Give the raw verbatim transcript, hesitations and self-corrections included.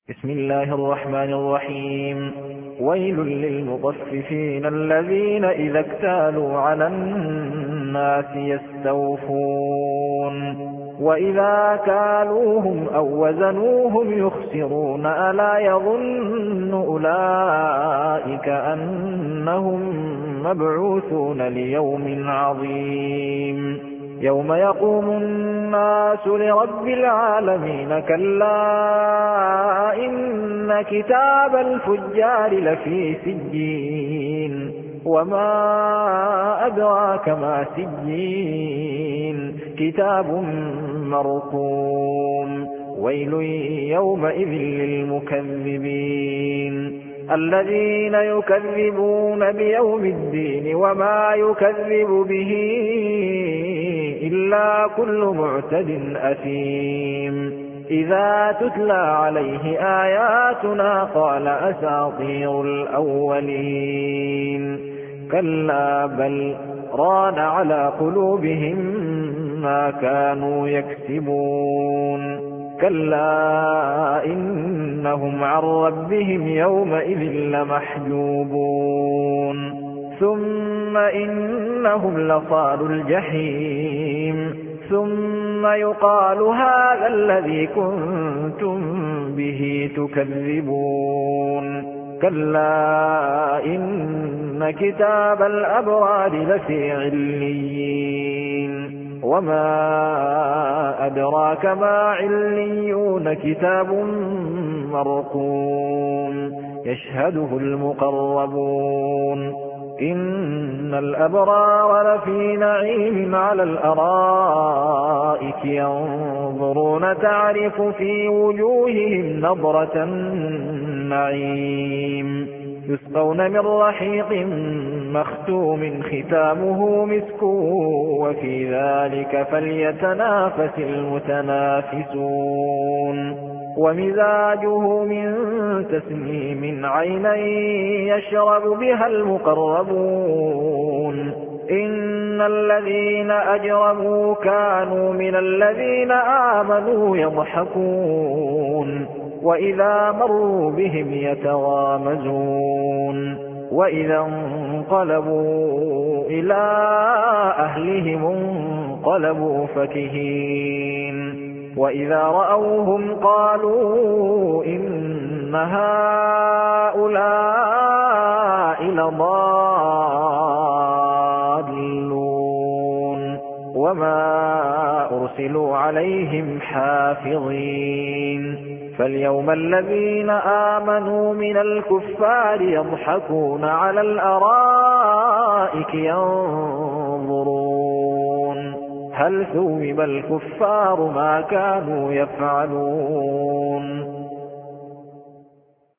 بسم الله الرحمن الرحيم. ويل للمطففين الذين إذا اكتالوا على الناس يستوفون وإذا كالوهم أو وزنوهم يخسرون ألا يظن أولئك أنهم مبعوثون ليوم عظيم يوم يقوم الناس لرب العالمين كلا إن كتاب الفجار لفي سجين وما أدراك ما سجين كتاب مرقوم ويل يومئذ للمكذبين الذين يكذبون بيوم الدين وما يكذب به إلا كل معتد أثيم إذا تتلى عليه آياتنا قال أساطير الأولين كلا بل ران على قلوبهم ما كانوا يكسبون كلا إنهم عن ربهم يومئذ لمحجوبون ثم إنهم لصالو الجحيم ثم يقال هذا الذي كنتم به تكذبون كلا إن كتاب الأبرار لفي عليين وما أدراك ما عليون كتاب مرقوم يشهده المقربون إن الأبرار لفي نعيم على الأرائك ينظرون تعرف في وجوههم نضرة النعيم يسقون من رحيق مختوم ختامه مسك وفي ذلك فليتنافس المتنافسون ومزاجه من تسنيم عينا يشرب بها المقربون إن الذين أجرموا كانوا من الذين آمنوا يضحكون وإذا مروا بهم يتغامزون وإذا انقلبوا إلى أهلهم انقلبوا فكهين وإذا رأوهم قالوا إن هؤلاء لضالون وما أرسلوا عليهم حافظين فاليوم الذين آمنوا من الكفار يضحكون على الأرائك ينظرون هل ثوب الكفار ما كانوا يفعلون